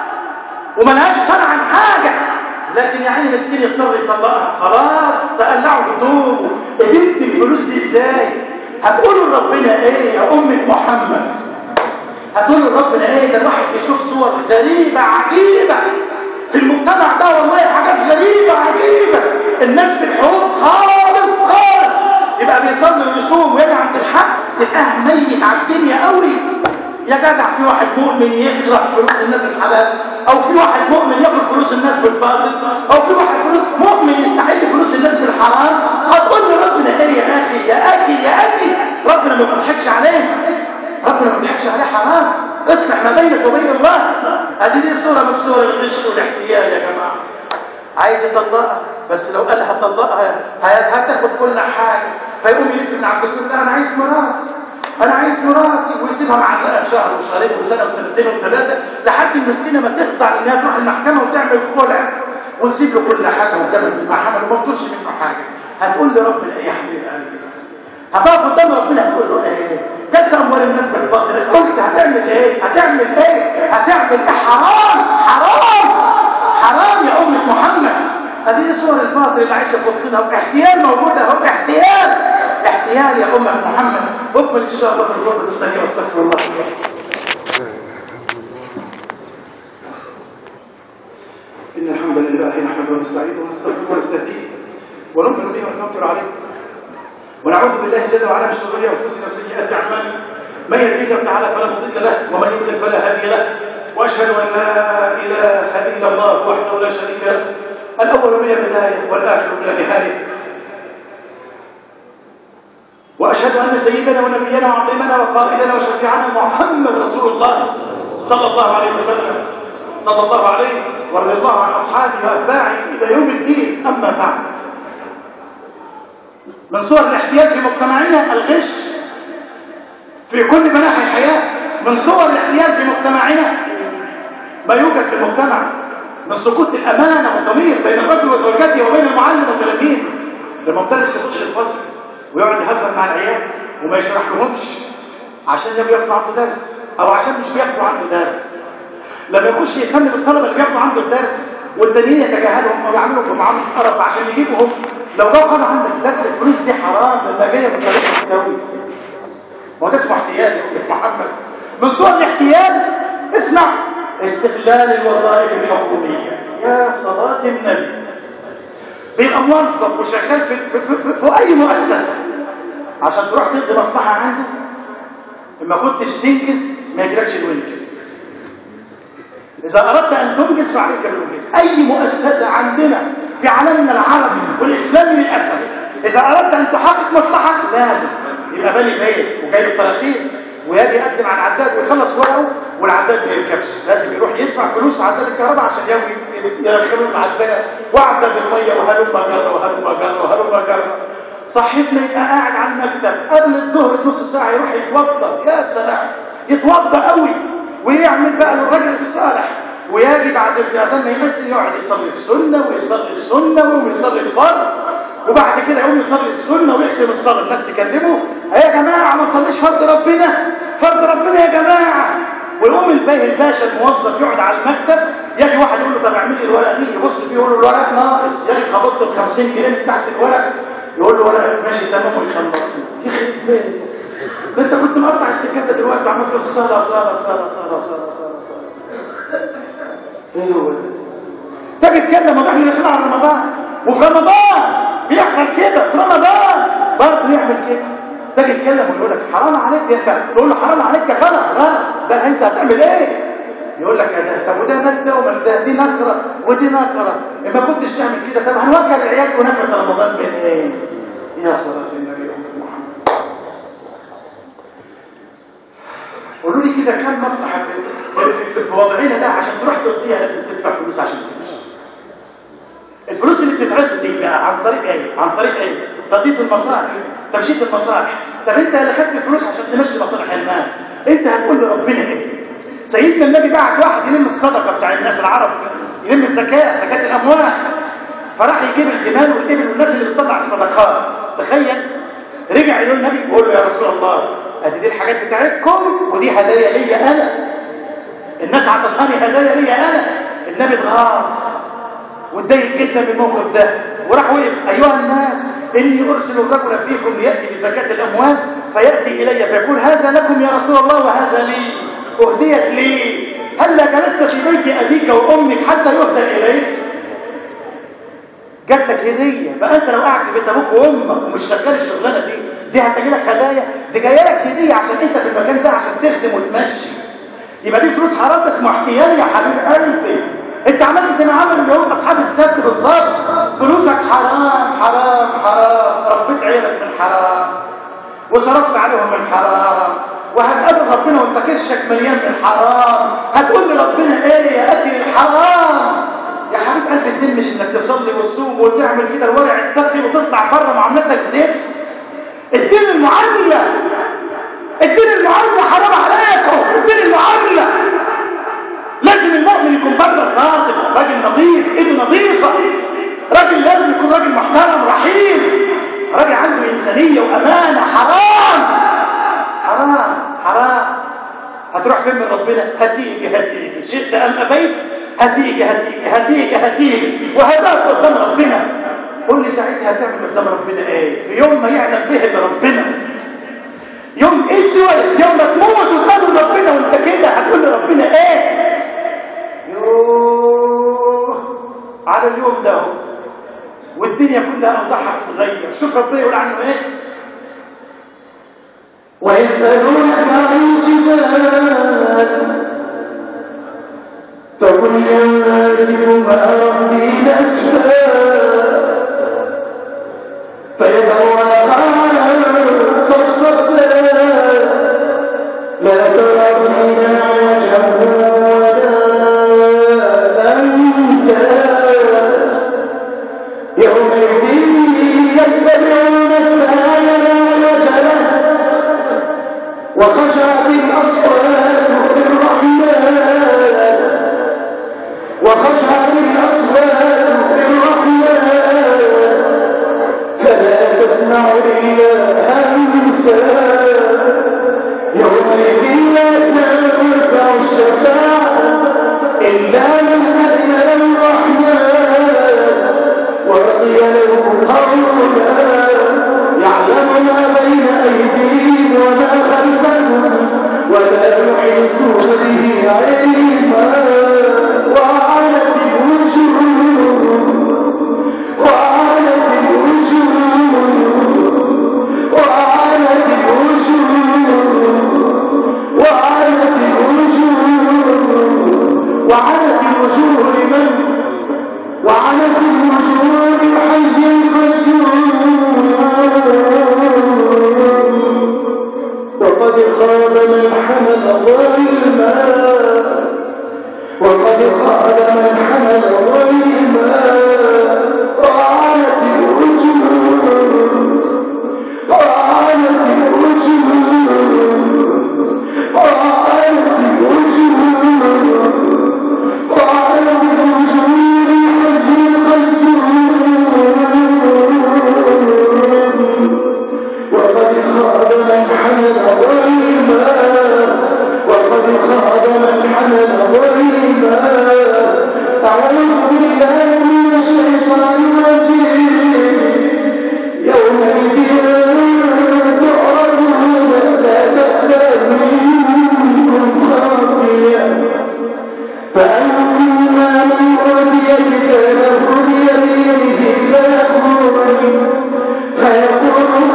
وملهاش شرعا حاجة، لكن يا عيني مسكين يضطر يطلقها، خلاص تقلعوا هدومه. قبلت الفلوس دي ازاي؟ هتقولوا لربنا ايه يا أمة محمد؟ هتقولوا لربنا ايه؟ ده الواحد بيشوف صور غريبة عجيبة في المجتمع ده والله حاجات غريبة عجيبة. الناس في الحروب خالص خالص، يبقى بيصلي ويصوم ويجي عند الحق تبقى ميت على الدنيا قوي. يا جدع في واحد مؤمن يكره فلوس الناس الحلال، او في واحد مؤمن ياكل فلوس الناس بالباطل، او في واحد فلوس مؤمن يستحل فلوس الناس بالحرام. هتقول لي ربنا ايه يا اخي يا اخي يا اخي؟ ربنا ما بيضحكش عليه، ربنا ما بيضحكش عليه حرام. اصلح ما بينك وبين الله. ادي دي صوره من صور الغش والاحتيال يا جماعه. عايز يطلقها، بس لو قال هطلقها هتاخد كل حاجه، فيقوم يلف من على الدستور ده انا عايز مراتي، انا عايز مراتي، ويسيبها معلقه شهر وشهرين وسنه وسنتين وثلاثه لحد المسكينه ما تخضع انها تروح المحكمه وتعمل خلع، ونسيب له كل حاجه وتكمل بالمحكمه وما بتطولش منه حاجه. هتقول لي ربنا ايه يا حبيب قلبي؟ هتقف قدام ربنا هتقول له ايه؟ كلت اموال الناس بالباطل، قلت هتعمل ايه؟ هتعمل ايه؟ هتعمل ايه؟ حرام حرام حرام يا امه محمد. هذه صور الباطل اللي عايشه في وسطنا، احتيال موجود اهو، احتيال احتيال يا امه محمد. اكمل ان شاء الله في الخطبه الثانيه واستغفر الله. ان الحمد لله نحمده ونستعينه ونستغفره ونستهديه ونؤمن به ونتوكل عليه ونعوذ بالله جل وعلا من شرور انفسنا وسيئات اعمالنا. من يهده تعالى فلا مضل له ومن يضلل فلا هادي له، واشهد ان لا اله الا الله وحده لا شريك له، الاول بلا بدايه والاخر بلا نهايه. واشهد ان سيدنا ونبينا وعظيمنا وقائدنا وشفيعنا محمد رسول الله صلى الله عليه وسلم صلى الله عليه ورضي الله عن اصحابه واتباعه الى يوم الدين. اما بعد، من صور الاحتيال في مجتمعنا الغش في كل مناحي الحياه. من صور الاحتيال في مجتمعنا ما يوجد في المجتمع من سقوط الامانه والضمير بين الرجل وزوجته وبين المعلم وتلاميذه. لما مدرس يخش الفصل ويقعد يهزر مع العيال وما يشرح لهمش عشان بياخدوا عنده درس او عشان مش بياخدوا عنده درس، لما يخش يهتم بالطلبه اللي بياخدوا عنده الدرس والتانيين يتجاهلهم او يعملهم بمعامله قرف عشان يجيبهم، لو جه خد عندك درس الفلوس دي حرام لانها جايه بطريقه مستويه. ما هو ده اسمه احتيال يا ابن محمد. من صور الاحتيال اسمع استغلال الوظائف الحكوميه. يا صلاه النبي، بيبقى موظف وشغال في, في, في, في, في اي مؤسسه عشان تروح تقضي مصلحه عنده، اما كنتش تنجز ما يجريش الوينجز. اذا اردت ان تنجز فعليك بالانجاز. اي مؤسسه عندنا في عالمنا العربي والاسلامي للاسف اذا اردت ان تحقق مصلحه لازم يبقى بني بيت وجايب التراخيص ويجي يقدم على العداد ويخلص ورقه والعداد ما يركبش، لازم يروح يدفع فلوس عداد الكهرباء عشان يرخلوا العداد وعداد الميه وهلم جره وهلم جره وهلم جره. صاحبنا يبقى قاعد على المكتب قبل الظهر بنص ساعه يروح يتوضا، يا سلام، يتوضا قوي ويعمل بقى للرجل الصالح، ويجي بعد الاذان ما ينزل يقعد يصلي السنه ويصلي السنه ويقوم يصلي الفرض، وبعد كده يقوم يصلي السنه ويختم الصلاه. الناس تكلمه يا جماعه ما نصليش فرض ربنا، فرض ربنا يا جماعه. ويقوم الباقي الباشا الموظف يقعد على المكتب، يجي واحد يقول له طب اعمل لي الورقه دي، يبص فيه يقول له الورق ناقص، يجي خبط له ال خمسين جنيه بتاعت الورق، يقول له ورقك ماشي تمام ويخلصني. يخرب بيتك، ده انت كنت مقطع السكاته دلوقتي عملت له صلاه صلاه صلاه صلاه صلاه صلاه صلاه. ايه هو ده؟ تيجي تتكلم ما احنا داخلين على رمضان، وفي رمضان بيحصل كده، في رمضان برضه يعمل كده. تيجي تتكلم ويقول لك حرام عليك دي، انت تقول له حرام عليك ده غلط غلط، ده انت هتعمل ايه؟ يقول لك يا ده طب وده مال ده ومال ده، دي نكره ودي نكره، ما كنتش تعمل كده. طب هنوكل العيال كنافه رمضان من ايه؟ يا صلاه النبي محمد. قولوا لي كده كم مصلحه في في, في, في وضعنا ده عشان تروح تقضيها لازم تدفع فلوس عشان تمشي. الفلوس اللي بتتعطي دي بقى عن طريق ايه؟ عن طريق ايه؟ تقضيه المصالح، تمشيه المصالح. طب انت اللي خدت الفلوس عشان تمشي مصالح الناس، انت هتقول لربنا ايه؟ سيدنا النبي بعت واحد يلم الصدقه بتاع الناس العرب، يلم الزكاه، زكاه الاموال، فراح يجيب الجمال والابل والناس اللي بتطلع الصدقات. تخيل، رجع له النبي بيقول له يا رسول الله ادي دي الحاجات بتاعتكم ودي هدايا لي انا، الناس عطتهاني هدايا لي انا. النبي اتغاظ واتضايق جدا من الموقف ده، وراح وقف: ايها الناس اني ارسل الرجل فيكم لياتي بزكاه الاموال فياتي الي فيقول هذا لكم يا رسول الله وهذا لي، اهديت لي. هلا جلست في بيت أبيك وأمك حتى يهدى إليك؟ جات لك هدية. بقى أنت لو قاعد في بيت أبوك وأمك ومش شغال الشغلانة دي، دي هتجي لك هدايا؟ دي جايه لك هدية عشان أنت في المكان ده عشان تخدم وتمشي. يبقى دي فلوس حرام، ده اسمه احتيال يا حبيب قلبي. أنت عملت زي ما عملوا اليهود أصحاب السبت بالظبط، فلوسك حرام حرام حرام، ربيت عيالك من حرام وصرفت عليهم من حرام، وهتقابل ربنا وانت كرشك مليان من حرام. هتقول لربنا ايه يا اكل الحرام؟ يا حبيب قلب الدين مش انك تصلي وتصوم وتعمل كده الورع التقي وتطلع بره معاملتك زفت. الدين المعامله، الدين المعامله حرام عليكم. الدين المعامله لازم المؤمن يكون بره صادق، راجل نظيف، ايده نظيفه، راجل لازم يكون راجل محترم رحيم، راجل عنده انسانيه وامانه. حرام حرام حرام. هتروح فين من ربنا؟ هتيجي هتيجي شئت ام ابيت، هتيجي هتيجي هتيجي هتيجي وهتقف قدام ربنا. قول لي ساعتها هتعمل قدام ربنا ايه؟ في يوم ما يعلم به الا ربنا، يوم اسود، يوم ما تموت وتقابل ربنا وانت كده هتقول لربنا ايه؟ يوه على اليوم ده والدنيا كلها اوضاعها بتتغير. شوف ربنا يقول عنه ايه؟ ويسألونك عن الجبال فقل ينسفها ربي نسفا فيذرها قاعا صفصفا لا ترى فيها عوجا ولا أمتا يومئذ يتبعون الداعي لا عوج له وخشعت الأصوات للرحمن وخشعت الأصوات للرحمن فلا تسمع إلا همسا يومئذ لا تنفع الشفاعة إلا من أذن للرحمن ورضي له قولا يعلم ما بين أيديهم وما خلفهم ولا يحيطون به علما وعنت الوجوه وعنت الوجوه وعنت الوجوه وعنت الوجوه وعنت الوجوه لمن؟ وعنت الوجوه للحي القيوم وقد خاب من حمل ظلما وقد خاب من حمل ظلما وعنت الوجوه وعنت الوجوه وعنت الوجوه وعنت الوجوه للحي القيوم وقد خاب من حمل ظلما وقد خاب من حمل ظلما أعوذ بالله من الشيطان الرجيم يومئذ تعرضون لا تخفى منكم خافية فأما من أوتي كتابه بيمينه فيقول فيقول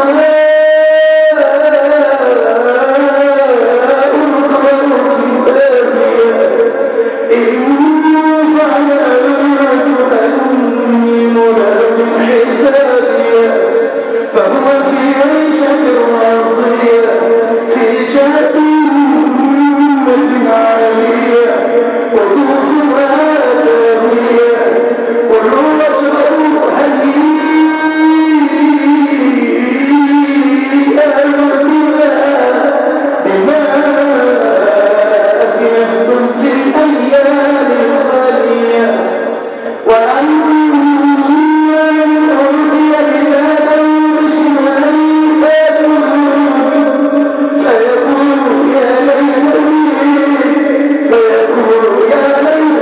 فهو في عيشة راضية في جنة عالية قطوفها دانية كلوا واشربوا هنيئا بما أسلفتم في الأيام الخالية وأما من أوتي كتابا بشماله فيقول يا ليتني فيقول يا ليتني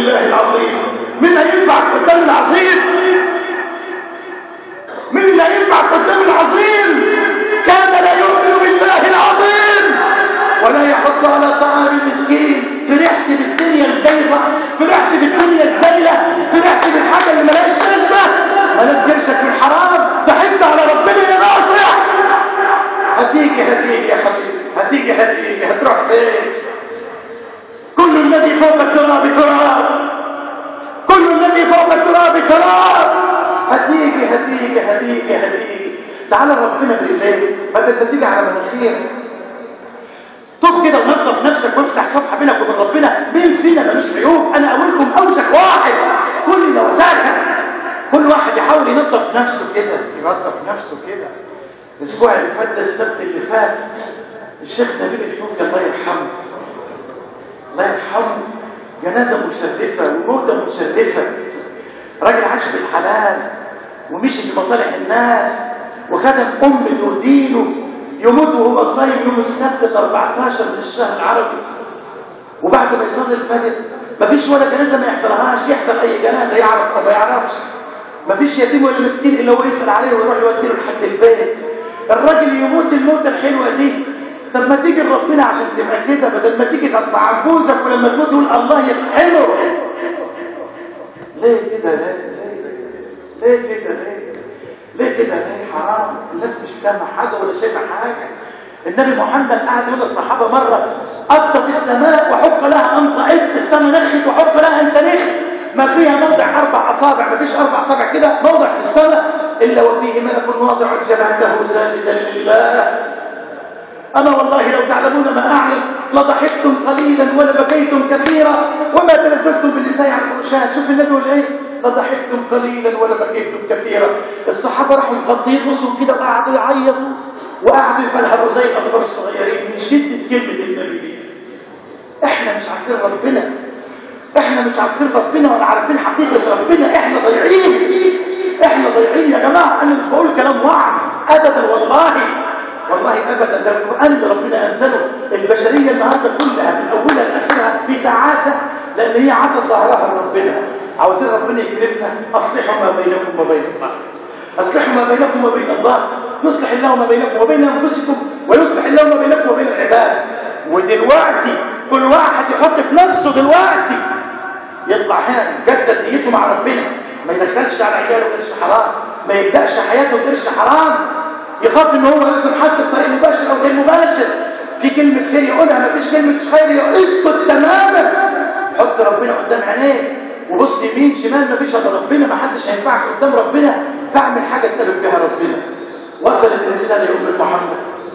بالله العظيم. مين هينفعك قدام العظيم؟ مين اللي هينفعك قدام العظيم؟ كان لا يؤمن بالله العظيم ولا يحض على طعام المسكين. فرحت بالدنيا البيضة، فرحت بالدنيا الزايلة، فرحت بالحاجة اللي ملهاش لازمة، ملك قرشك بالحرام، تحد على ربنا يا ناصح. هتيجي هتيجي يا حبيبي، هتيجي هتيجي، هتروح فين؟ كل الذي فوق التراب تراب، كل الذي فوق التراب تراب. هتيجي هتيجي هتيجي هتيجي. تعالى ربنا بالله بدل ما تيجي على مناخير. طب كده ونظف نفسك وافتح صفحه بينك وبين ربنا. مين فينا ملوش عيوب؟ انا اولكم اوسخ واحد، كلنا وساخه. كل واحد يحاول ينظف نفسه كده، ينظف نفسه كده. الاسبوع اللي فات ده، السبت اللي فات، الشيخ نبيل الحوفي الله يرحمه، الله يرحمه، جنازه مشرفه وموته مشرفه. راجل عاش بالحلال ومشي في مصالح الناس وخدم امته ودينه. يموت وهو صايم يوم السبت ال أربعتاشر من الشهر العربي، وبعد ما يصلي الفجر مفيش ولا جنازه ما يحضرهاش، يحضر اي جنازه يعرف او ما يعرفش. مفيش يتيم ولا مسكين الا هو يسال عليه ويروح يودي له لحد البيت. الراجل يموت الموته الحلوه دي. طب ما تيجي لربنا عشان تبقى كده، بدل ما تيجي غصب عن بوزك ولما تموت يقول الله يقحمه. ليه كده؟ ليه ليه ليه كده؟ ليه ليه كده؟ ليه؟ حرام. الناس مش فاهمه حاجه ولا شايفه حاجه. النبي محمد قعد يقول للصحابه مره: أطت السماء وحق لها أن تعد. السماء نخت وحق لها أن تنخ. ما فيها موضع أربع أصابع، ما فيش أربع أصابع كده موضع في السماء إلا وفيه ملك واضع جبهته ساجدا لله. أما والله لو تعلمون ما أعلم لضحكتم قليلا ولبكيتم كثيرا وما تلذذتم بالنساء عن الفرشات. شوف النبي يقول إيه؟ لضحكتم قليلا ولبكيتم كثيرا. الصحابة راحوا مغطين رؤوسهم كده وقعدوا يعيطوا وقعدوا يفلهروا زي الأطفال الصغيرين من شدة كلمة النبي دي. إحنا مش عارفين ربنا، إحنا مش عارفين ربنا ولا عارفين حقيقة ربنا. إحنا ضايعين، إحنا ضايعين يا جماعة. أنا مش بقول كلام وعظ أبدا، والله والله أبدا. ده القرآن اللي ربنا أنزله. البشرية النهاردة كلها من أولها لآخرها في تعاسة، لأن هي عطت ظهرها لربنا. عاوزين ربنا يكرمنا. أصلحوا ما بينكم وبين الله، أصلحوا ما بينكم وبين الله، يصلح الله ما بينكم وبين أنفسكم ويصلح الله ما بينكم وبين العباد. ودلوقتي كل واحد يحط في نفسه دلوقتي يطلع هنا جدد نيته مع ربنا، ما يدخلش على عياله قرش حرام، ما يبدأش حياته قرش حرام، يخاف ان هو يظلم حد بطريق مباشر او غير مباشر. في كلمة خير يقولها، ما فيش كلمة خير اسكت تماما. حط ربنا قدام عينيك وبص يمين شمال، ما فيش الا ربنا، ما حدش هينفعك قدام ربنا. فاعمل حاجة تقرب بها ربنا. وصلت الرسالة يا أمة محمد،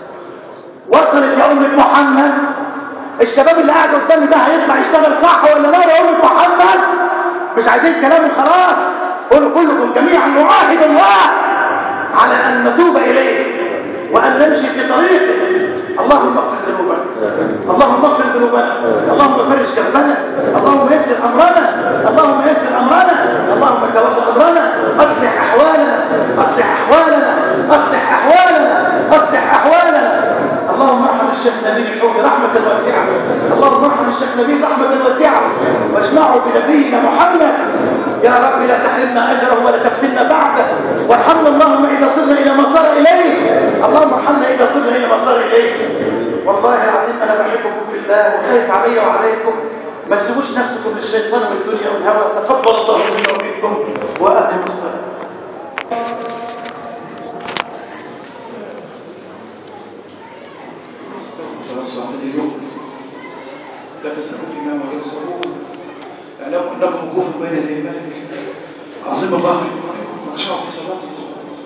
وصلت يا أمة محمد. الشباب اللي قاعد قدامي ده هيطلع يشتغل صح ولا لا يا أمة محمد؟ مش عايزين كلام وخلاص. قولوا كلكم جميعا نعاهد الله على أن نتوب إليه وأن نمشي في طريقه. اللهم اغفر ذنوبنا، اللهم اغفر ذنوبنا، اللهم فرج كربنا، اللهم يسر أمرنا، اللهم يسر أمرنا، اللهم تولى أمرنا، أصلح أحوالنا، أصلح أحوالنا، أصلح أحوالنا، أصلح أحوالنا. اللهم ارحم الشيخ نبيل الحوفي رحمة واسعة، اللهم ارحم الشيخ نبيل رحمة واسعة واجمعه بنبينا محمد. يا رب لا تحرمنا أجره ولا تفتنا بعده، وارحمنا اللهم إذا صرنا إلى ما صار إليه، اللهم ارحمنا إذا صرنا إلى ما صار إليه. والله العظيم أنا بحبكم في الله وخايف علي وعليكم. ما تسيبوش نفسكم للشيطان والدنيا والهوى. تقبل الله منا ومنكم وأقم الصلاة. لا تسألوا فيما ولا تسألون. اعلموا أنكم وقوف بين يدي الملك. عظم الله لكم ما شاء في صلاتكم.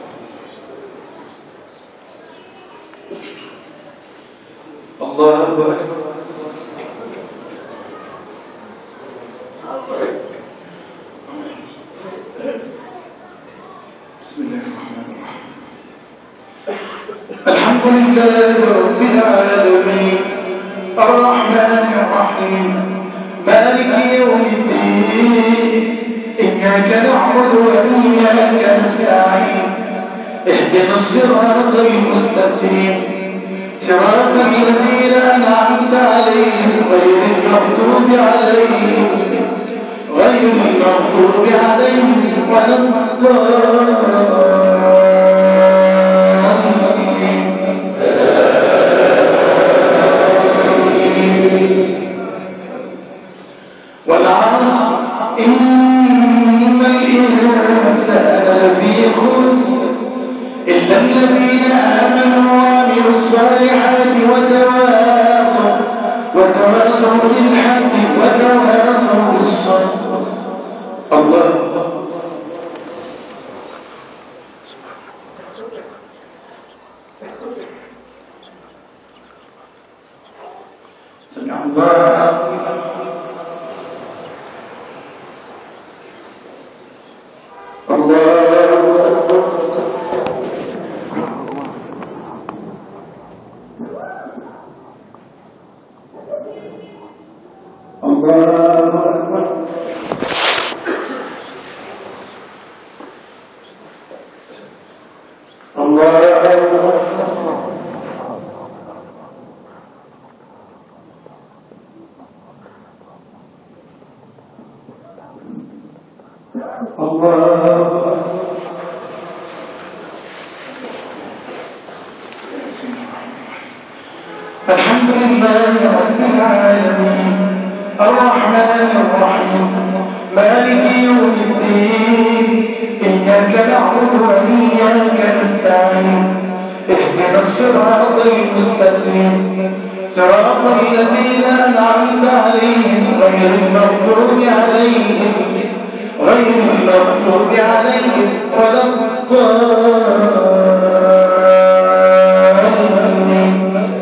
الله أكبر. بسم الله الرحمن الرحيم. الحمد لله رب العالمين الرحمن الرحيم مالك يوم الدين إياك نعبد وإياك نستعين اهدنا الصراط المستقيم صراط الذين أنعمت عليهم غير المغضوب عليهم غير المغضوب عليهم ولا الضالين. والعصر إن الإنسان لفي خسر إلا الذين آمنوا وعملوا الصالحات وتواصوا وتواصوا بالحق وتواصوا بالصبر. الله سمع الله الله أكبر. الحمد لله رب العالمين الرحمن الرحيم مالك يوم الدين إياك نعبد وإياك نستعين اهدنا الصراط المستقيم صراط الذين أنعمت عليهم غير المغضوب عليهم غير المغضوب عليهم ولا الضالين.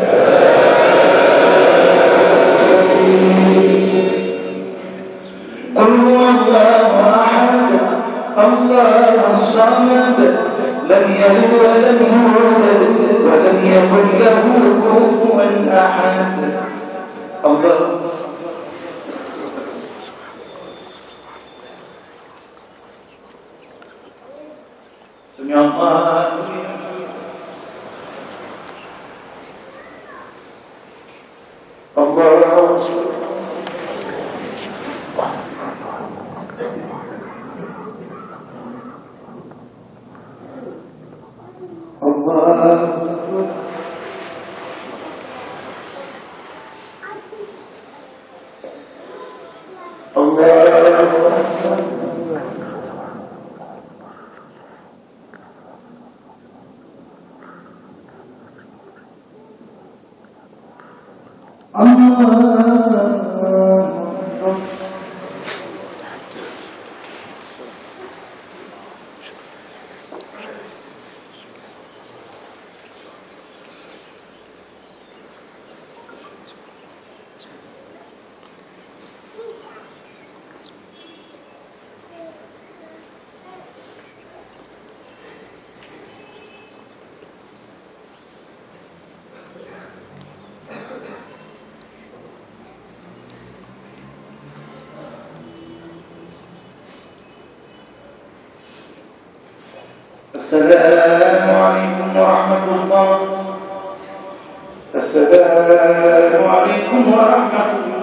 قل هو الله أحد الله الصمد لم يلد ولم يولد ولم يكن له كفوا أحد. الله سمع الله الله السلام عليكم ورحمة الله. السلام عليكم ورحمة الله.